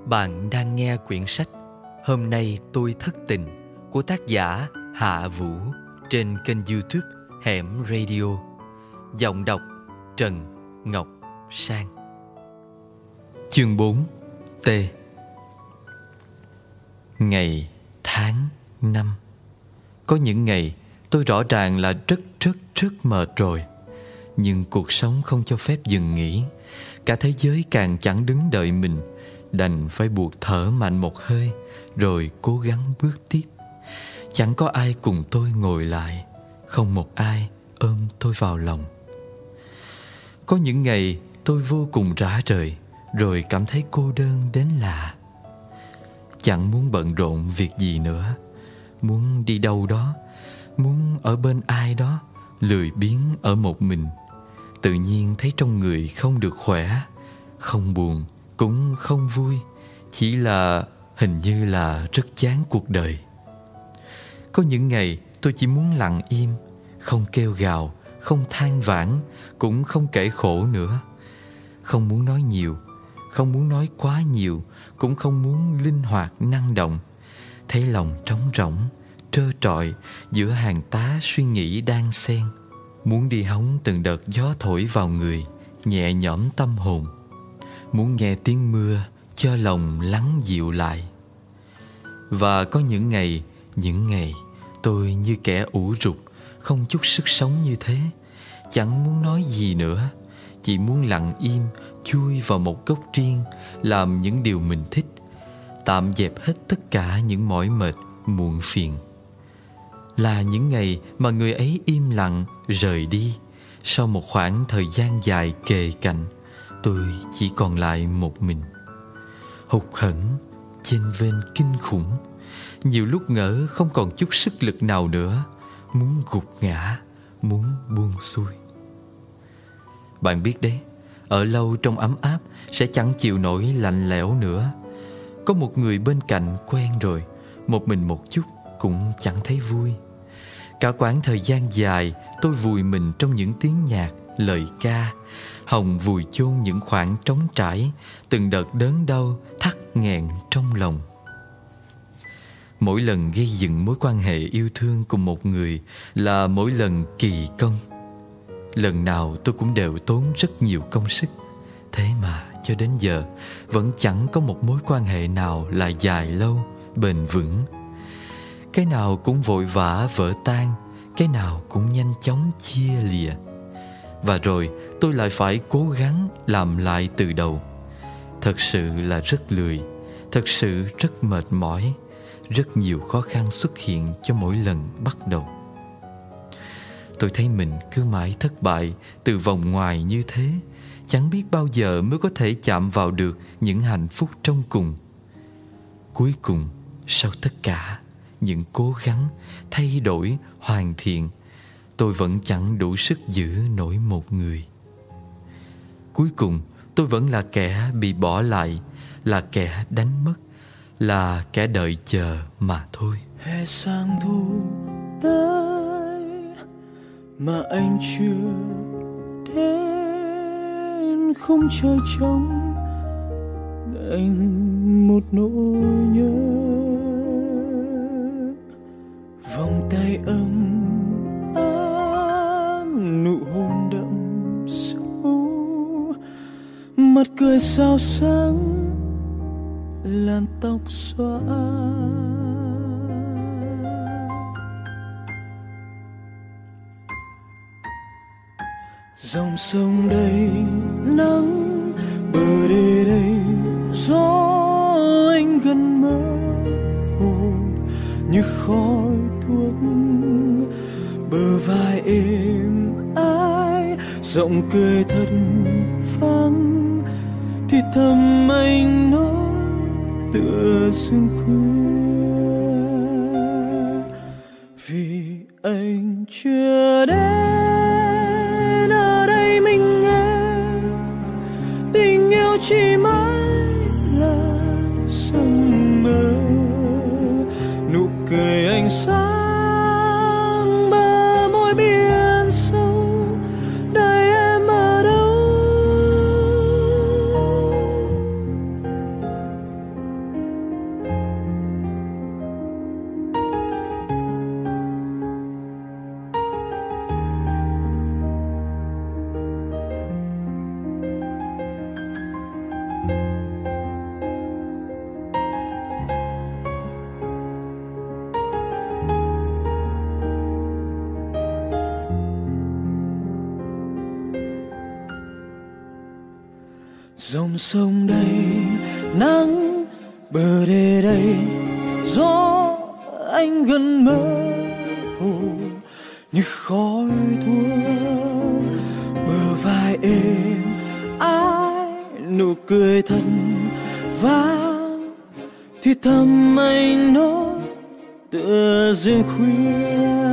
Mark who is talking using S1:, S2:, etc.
S1: Bạn đang nghe quyển sách Hôm nay tôi thất tình của tác giả Hạ Vũ trên kênh YouTube Hẻm Radio. Giọng đọc Trần Ngọc Sang. Chương 4. T. Ngày, tháng, năm. Có những ngày tôi rõ ràng là rất mệt rồi. Nhưng cuộc sống không cho phép dừng nghỉ. Cả thế giới càng chẳng đứng đợi mình, đành phải buộc thở mạnh một hơi rồi cố gắng bước tiếp. Chẳng có ai cùng tôi ngồi lại, không một ai ôm tôi vào lòng. Có những ngày tôi vô cùng rã rời, rồi cảm thấy cô đơn đến lạ. Chẳng muốn bận rộn việc gì nữa, muốn đi đâu đó, muốn ở bên ai đó, lười biếng ở một mình. Tự nhiên thấy trong người không được khỏe, không buồn cũng không vui, chỉ là hình như là rất chán cuộc đời. Có những ngày tôi chỉ muốn lặng im, không kêu gào, không than vãn, cũng không kể khổ nữa. Không muốn nói nhiều, không muốn nói quá nhiều, cũng không muốn linh hoạt năng động. Thấy lòng trống rỗng, trơ trọi giữa hàng tá suy nghĩ đan xen. Muốn đi hóng từng đợt gió thổi vào người, nhẹ nhõm tâm hồn. Muốn nghe tiếng mưa cho lòng lắng dịu lại. Và có những ngày tôi như kẻ ủ rục, không chút sức sống như thế. Chẳng muốn nói gì nữa, chỉ muốn lặng im, chui vào một góc riêng, làm những điều mình thích, tạm dẹp hết tất cả những mỏi mệt, muộn phiền. Là những ngày mà người ấy im lặng rời đi. Sau một khoảng thời gian dài kề cạnh, tôi chỉ còn lại một mình. Hụt hẫng, chênh vênh kinh khủng. Nhiều lúc ngỡ không còn chút sức lực nào nữa, muốn gục ngã, muốn buông xuôi. Bạn biết đấy, ở lâu trong ấm áp sẽ chẳng chịu nổi lạnh lẽo nữa. Có một người bên cạnh quen rồi, một mình một chút cũng chẳng thấy vui. Cả quãng thời gian dài tôi vùi mình trong những tiếng nhạc, lời ca, hòng vùi chôn những khoảng trống trải, từng đợt đớn đau thắt nghẹn trong lòng. Mỗi lần gây dựng mối quan hệ yêu thương cùng một người là mỗi lần kỳ công. Lần nào tôi cũng đều tốn rất nhiều công sức. Thế mà cho đến giờ vẫn chẳng có một mối quan hệ nào là dài lâu, bền vững. Cái nào cũng vội vã vỡ tan, cái nào cũng nhanh chóng chia lìa. Và rồi tôi lại phải cố gắng làm lại từ đầu. Thật sự là rất lười, thật sự rất mệt mỏi. Rất nhiều khó khăn xuất hiện cho mỗi lần bắt đầu. Tôi thấy mình cứ mãi thất bại từ vòng ngoài như thế, chẳng biết bao giờ mới có thể chạm vào được những hạnh phúc trong cùng. Cuối cùng, sau tất cả những cố gắng, thay đổi, hoàn thiện, tôi vẫn chẳng đủ sức giữ nổi một người. Cuối cùng, tôi vẫn là kẻ bị bỏ lại, là kẻ đánh mất, là kẻ đợi chờ mà thôi.
S2: Hè sang thu tới mà anh chưa đến, không trời trống đành một nỗi nhớ. Vòng tay ấm ấm, nụ hôn đậm sâu, mặt cười sao sáng, làn tóc xõa. Dòng sông đầy nắng, bờ đê đầy gió, anh gần mơ hồ như khói thuốc. Bờ vai êm ái, giọng cười thật vắng, thì thầm anh nói tựa sương khuya. Vì anh chưa đến, ở đây mình nghe tình yêu chỉ mãi là giấc mơ. Nụ cười anh sáng bờ môi biển sâu, đời em ở đâu? Dòng sông đây nắng bờ đê đây gió anh gần mơ hồ như khói thuốc, bờ vai êm ái nụ cười thân vang thì thầm anh nói tựa rừng khuya.